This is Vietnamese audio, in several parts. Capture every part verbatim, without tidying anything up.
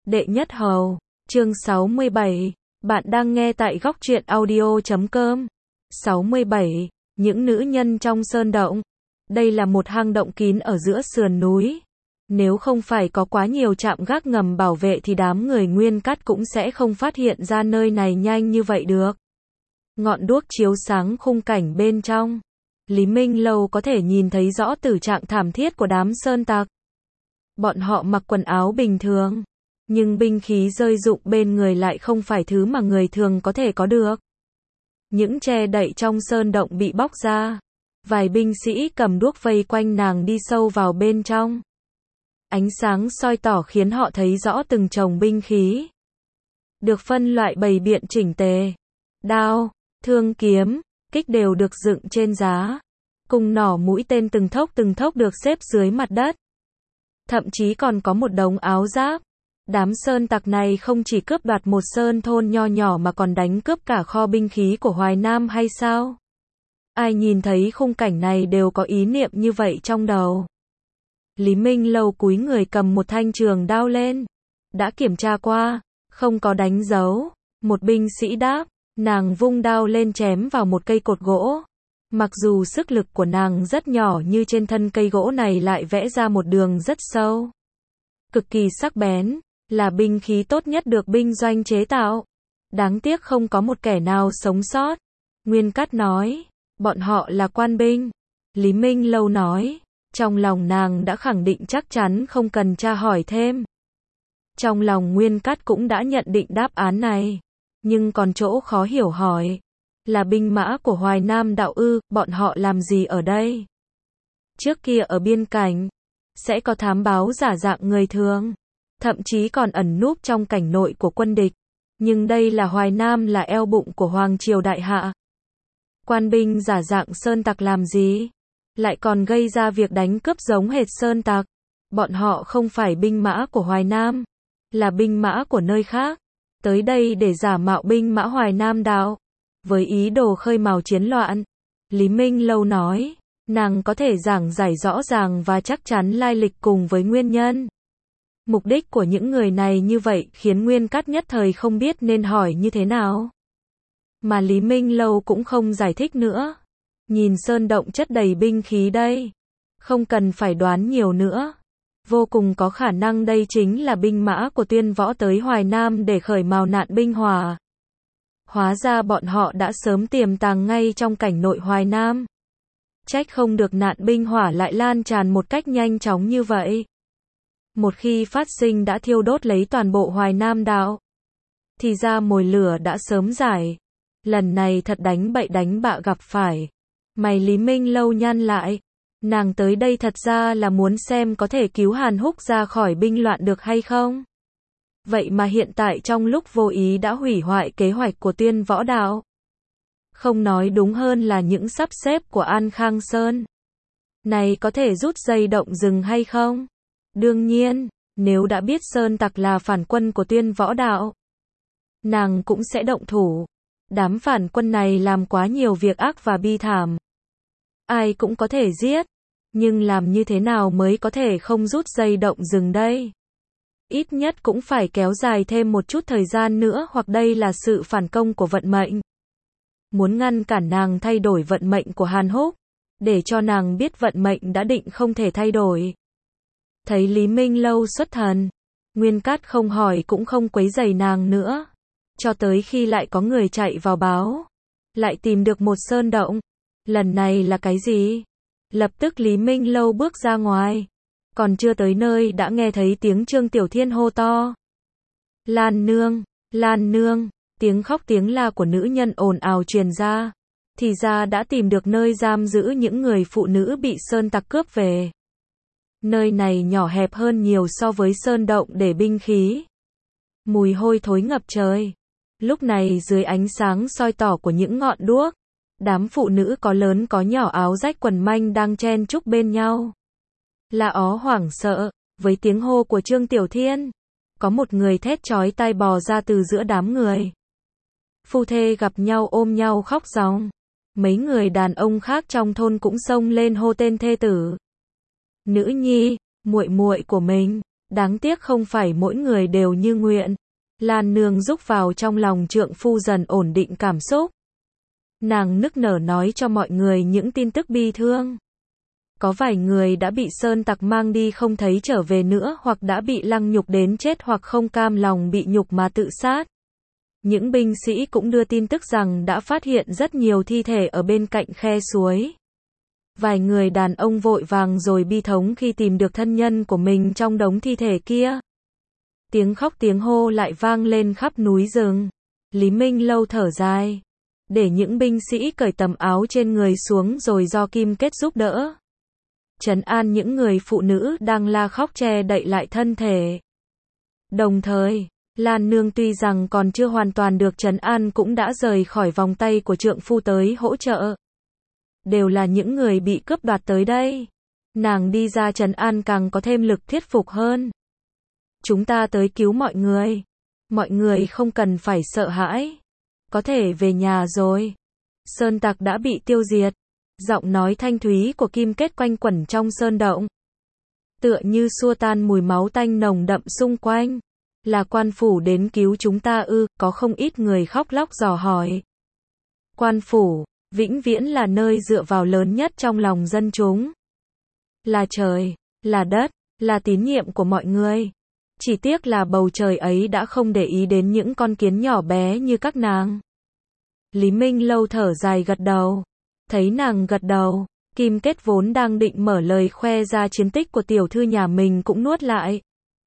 Đệ nhất hầu, chương sáu mươi bảy, bạn đang nghe tại góc truyện audio chấm com. sáu mươi bảy, những nữ nhân trong sơn động. Đây là một hang động kín ở giữa sườn núi. Nếu không phải có quá nhiều trạm gác ngầm bảo vệ thì đám người Nguyên Cát cũng sẽ không phát hiện ra nơi này nhanh như vậy được. Ngọn đuốc chiếu sáng khung cảnh bên trong. Lý Minh Lâu có thể nhìn thấy rõ tử trạng thảm thiết của đám sơn tặc. Bọn họ mặc quần áo bình thường, nhưng binh khí rơi rụng bên người lại không phải thứ mà người thường có thể có được. Những che đậy trong sơn động bị bóc ra. Vài binh sĩ cầm đuốc vây quanh nàng đi sâu vào bên trong. Ánh sáng soi tỏ khiến họ thấy rõ từng chồng binh khí. Được phân loại bày biện chỉnh tề. Đao, thương kiếm, kích đều được dựng trên giá. Cung nỏ mũi tên từng thốc từng thốc được xếp dưới mặt đất. Thậm chí còn có một đống áo giáp. Đám sơn tặc này không chỉ cướp đoạt một sơn thôn nho nhỏ mà còn đánh cướp cả kho binh khí của Hoài Nam hay sao? Ai nhìn thấy khung cảnh này đều có ý niệm như vậy trong đầu. Lý Minh Lâu cúi người cầm một thanh trường đao lên. Đã kiểm tra qua, không có đánh dấu. Một binh sĩ đáp, nàng vung đao lên chém vào một cây cột gỗ. Mặc dù sức lực của nàng rất nhỏ như trên thân cây gỗ này lại vẽ ra một đường rất sâu. Cực kỳ sắc bén, là binh khí tốt nhất được binh doanh chế tạo. Đáng tiếc không có một kẻ nào sống sót. Nguyên Cát nói, bọn họ là quan binh. Lý Minh Lâu nói, trong lòng nàng đã khẳng định chắc chắn không cần tra hỏi thêm. Trong lòng Nguyên Cát cũng đã nhận định đáp án này. Nhưng còn chỗ khó hiểu hỏi. Là binh mã của Hoài Nam đạo ư, bọn họ làm gì ở đây? Trước kia ở biên cảnh, sẽ có thám báo giả dạng người thường. Thậm chí còn ẩn núp trong cảnh nội của quân địch. Nhưng đây là Hoài Nam, là eo bụng của Hoàng Triều Đại Hạ. Quan binh giả dạng sơn tặc làm gì? Lại còn gây ra việc đánh cướp giống hệt sơn tặc. Bọn họ không phải binh mã của Hoài Nam, là binh mã của nơi khác. Tới đây để giả mạo binh mã Hoài Nam đạo. Với ý đồ khơi mào chiến loạn. Lý Minh Lâu nói, nàng có thể giảng giải rõ ràng và chắc chắn lai lịch cùng với nguyên nhân. Mục đích của những người này như vậy khiến Nguyên Cát nhất thời không biết nên hỏi như thế nào. Mà Lý Minh Lâu cũng không giải thích nữa. Nhìn sơn động chất đầy binh khí đây. Không cần phải đoán nhiều nữa. Vô cùng có khả năng đây chính là binh mã của Tuyên Võ tới Hoài Nam để khởi mào nạn binh hỏa. Hóa ra bọn họ đã sớm tiềm tàng ngay trong cảnh nội Hoài Nam. Trách không được nạn binh hỏa lại lan tràn một cách nhanh chóng như vậy. Một khi phát sinh đã thiêu đốt lấy toàn bộ Hoài Nam đạo. Thì ra mồi lửa đã sớm giải. Lần này thật đánh bậy đánh bạ gặp phải. Mày Lý Minh Lâu nhăn lại. Nàng tới đây thật ra là muốn xem có thể cứu Hàn Húc ra khỏi binh loạn được hay không. Vậy mà hiện tại trong lúc vô ý đã hủy hoại kế hoạch của Tuyên Võ đạo. Không nói đúng hơn là những sắp xếp của An Khang Sơn. Này có thể rút dây động rừng hay không? Đương nhiên, nếu đã biết sơn tặc là phản quân của Tuyên Võ đạo, nàng cũng sẽ động thủ. Đám phản quân này làm quá nhiều việc ác và bi thảm. Ai cũng có thể giết. Nhưng làm như thế nào mới có thể không rút dây động rừng đây? Ít nhất cũng phải kéo dài thêm một chút thời gian nữa, hoặc đây là sự phản công của vận mệnh. Muốn ngăn cản nàng thay đổi vận mệnh của Hàn Húc, để cho nàng biết vận mệnh đã định không thể thay đổi. Thấy Lý Minh Lâu xuất thần, Nguyên Cát không hỏi cũng không quấy rầy nàng nữa. Cho tới khi lại có người chạy vào báo. Lại tìm được một sơn động. Lần này là cái gì? Lập tức Lý Minh Lâu bước ra ngoài. Còn chưa tới nơi đã nghe thấy tiếng Trương Tiểu Thiên hô to. Lan nương, Lan nương, tiếng khóc tiếng la của nữ nhân ồn ào truyền ra. Thì ra đã tìm được nơi giam giữ những người phụ nữ bị sơn tặc cướp về. Nơi này nhỏ hẹp hơn nhiều so với sơn động để binh khí. Mùi hôi thối ngập trời. Lúc này dưới ánh sáng soi tỏ của những ngọn đuốc, đám phụ nữ có lớn có nhỏ áo rách quần manh đang chen chúc bên nhau. La ó hoảng sợ, với tiếng hô của Trương Tiểu Thiên, có một người thét chói tai bò ra từ giữa đám người. Phu thê gặp nhau ôm nhau khóc ròng. Mấy người đàn ông khác trong thôn cũng xông lên hô tên thê tử. Nữ nhi, muội muội của mình, Đáng tiếc không phải mỗi người đều như nguyện. Lan Nương giúp vào trong lòng trượng phu dần ổn định cảm xúc. Nàng nức nở nói cho mọi người những tin tức bi thương. Có vài người đã bị sơn tặc mang đi không thấy trở về nữa, hoặc đã bị lăng nhục đến chết, hoặc không cam lòng bị nhục mà tự sát. Những binh sĩ cũng đưa tin tức rằng đã phát hiện rất nhiều thi thể ở bên cạnh khe suối. Vài người đàn ông vội vàng rồi bi thống khi tìm được thân nhân của mình trong đống thi thể kia. Tiếng khóc tiếng hô lại vang lên khắp núi rừng. Lý Minh Lâu thở dài, để những binh sĩ cởi tấm áo trên người xuống rồi do Kim Kết giúp đỡ. Trấn an những người phụ nữ đang la khóc, che đậy lại thân thể. Đồng thời, Lan Nương tuy rằng còn chưa hoàn toàn được trấn an cũng đã rời khỏi vòng tay của trượng phu tới hỗ trợ. Đều là những người bị cướp đoạt tới đây. Nàng đi ra trấn an càng có thêm lực thuyết phục hơn. Chúng ta tới cứu mọi người. Mọi người không cần phải sợ hãi. Có thể về nhà rồi. Sơn tặc đã bị tiêu diệt. Giọng nói thanh thúy của Kim Kết quanh quẩn trong sơn động. Tựa như xua tan mùi máu tanh nồng đậm xung quanh. Là quan phủ đến cứu chúng ta ư? Có không ít người khóc lóc dò hỏi. Quan phủ, vĩnh viễn là nơi dựa vào lớn nhất trong lòng dân chúng. Là trời, là đất, là tín nhiệm của mọi người. Chỉ tiếc là bầu trời ấy đã không để ý đến những con kiến nhỏ bé như các nàng. Lý Minh Lâu thở dài gật đầu. Thấy nàng gật đầu, Kim Kết vốn đang định mở lời khoe ra chiến tích của tiểu thư nhà mình cũng nuốt lại.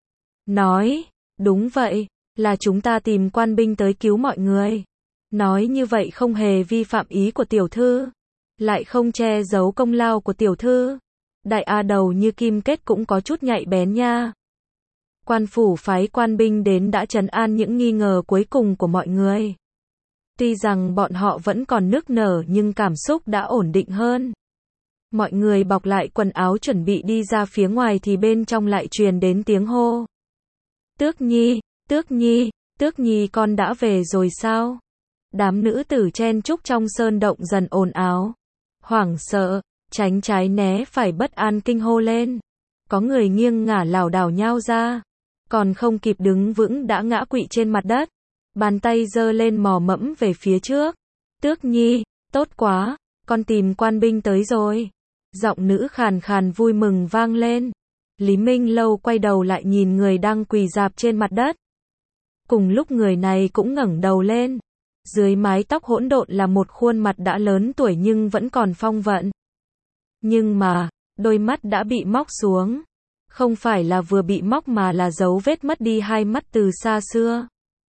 Nói, đúng vậy, là chúng ta tìm quan binh tới cứu mọi người. Nói như vậy không hề vi phạm ý của tiểu thư, lại không che giấu công lao của tiểu thư. Đại A đầu như Kim Kết cũng có chút nhạy bén nha. Quan phủ phái quan binh đến đã trấn an những nghi ngờ cuối cùng của mọi người. Tuy rằng bọn họ vẫn còn nức nở nhưng cảm xúc đã ổn định hơn. Mọi người bọc lại quần áo chuẩn bị đi ra phía ngoài thì bên trong lại truyền đến tiếng hô. Tước Nhi, Tước Nhi, Tước Nhi con đã về rồi sao? Đám nữ tử chen chúc trong sơn động dần ồn ào. Hoảng sợ, tránh trái né phải bất an kinh hô lên. Có người nghiêng ngả lảo đảo nhao ra. Còn không kịp đứng vững đã ngã quỵ trên mặt đất. Bàn tay giơ lên mò mẫm về phía trước. Tước Nhi, tốt quá, con tìm quan binh tới rồi. Giọng nữ khàn khàn vui mừng vang lên. Lý Minh Lâu quay đầu lại nhìn người đang quỳ rạp trên mặt đất. Cùng lúc người này cũng ngẩng đầu lên. Dưới mái tóc hỗn độn là một khuôn mặt đã lớn tuổi nhưng vẫn còn phong vận. Nhưng mà, đôi mắt đã bị móc xuống. Không phải là vừa bị móc mà là dấu vết mất đi hai mắt từ xa xưa.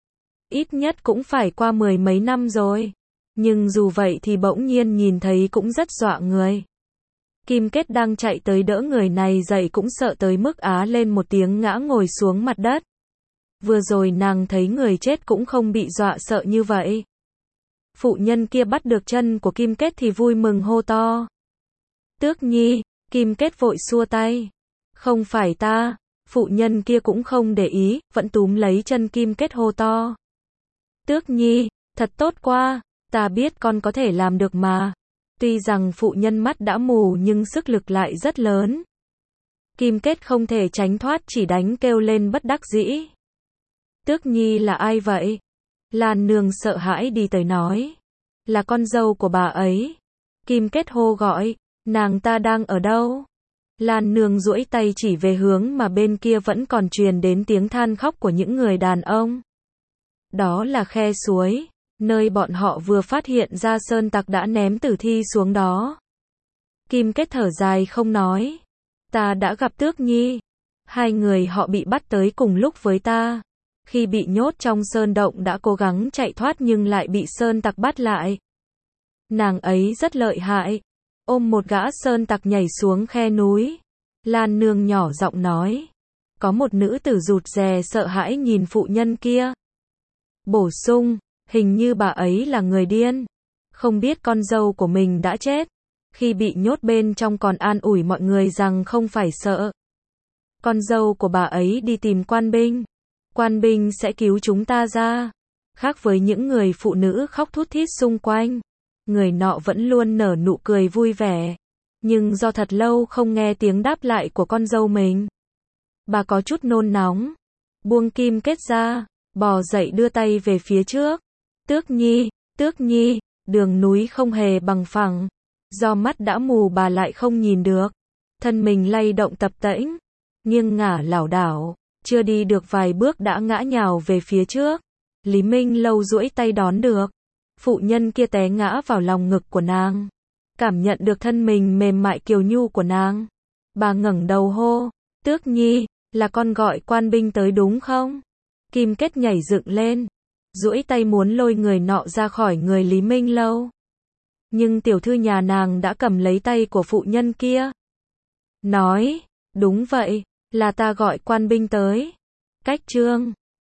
Ít nhất cũng phải qua mười mấy năm rồi. Nhưng dù vậy thì bỗng nhiên nhìn thấy cũng rất dọa người. Kim Kết đang chạy tới đỡ người này dậy cũng sợ tới mức á lên một tiếng ngã ngồi xuống mặt đất. Vừa rồi nàng thấy người chết cũng không bị dọa sợ như vậy. Phụ nhân kia bắt được chân của Kim Kết thì vui mừng hô to. Tước Nhi, Kim Kết vội xua tay. Không phải ta, phụ nhân kia cũng không để ý, vẫn túm lấy chân Kim Kết hô to. Tước Nhi, thật tốt quá, ta biết con có thể làm được mà. Tuy rằng phụ nhân mắt đã mù nhưng sức lực lại rất lớn. Kim Kết không thể tránh thoát chỉ đánh kêu lên bất đắc dĩ. Tước Nhi là ai vậy? Lan Nương sợ hãi đi tới nói. Là con dâu của bà ấy. Kim Kết hô gọi, nàng ta đang ở đâu? Lan Nương duỗi tay chỉ về hướng mà bên kia vẫn còn truyền đến tiếng than khóc của những người đàn ông. Đó là khe suối, nơi bọn họ vừa phát hiện ra sơn tặc đã ném tử thi xuống đó. Kim Kết thở dài không nói. Ta đã gặp Tước Nhi. Hai người họ bị bắt tới cùng lúc với ta. Khi bị nhốt trong sơn động đã cố gắng chạy thoát nhưng lại bị sơn tặc bắt lại. Nàng ấy rất lợi hại. Ôm một gã sơn tặc nhảy xuống khe núi. Lan Nương nhỏ giọng nói. Có một nữ tử rụt rè sợ hãi nhìn phụ nhân kia. Bổ sung, hình như bà ấy là người điên. Không biết con dâu của mình đã chết. Khi bị nhốt bên trong còn an ủi mọi người rằng không phải sợ. Con dâu của bà ấy đi tìm quan binh. Quan binh sẽ cứu chúng ta ra. Khác với những người phụ nữ khóc thút thít xung quanh. Người nọ vẫn luôn nở nụ cười vui vẻ. Nhưng do thật lâu không nghe tiếng đáp lại của con dâu mình. Bà có chút nôn nóng. Buông kim kết ra, bò dậy đưa tay về phía trước. Tước Nhi, Tước Nhi, đường núi không hề bằng phẳng. Do mắt đã mù bà lại không nhìn được. Thân mình lay động tập tễnh, nghiêng ngả lảo đảo, chưa đi được vài bước đã ngã nhào về phía trước. Lý Minh Lâu duỗi tay đón được. Phụ nhân kia té ngã vào lòng ngực của nàng. Cảm nhận được thân mình mềm mại kiều nhu của nàng. Bà ngẩng đầu hô, Tước Nhi, là con gọi quan binh tới đúng không? Kim Kết nhảy dựng lên, duỗi tay muốn lôi người nọ ra khỏi người Lý Minh Lâu. Nhưng tiểu thư nhà nàng đã cầm lấy tay của phụ nhân kia. Nói, đúng vậy, là ta gọi quan binh tới. Cách chương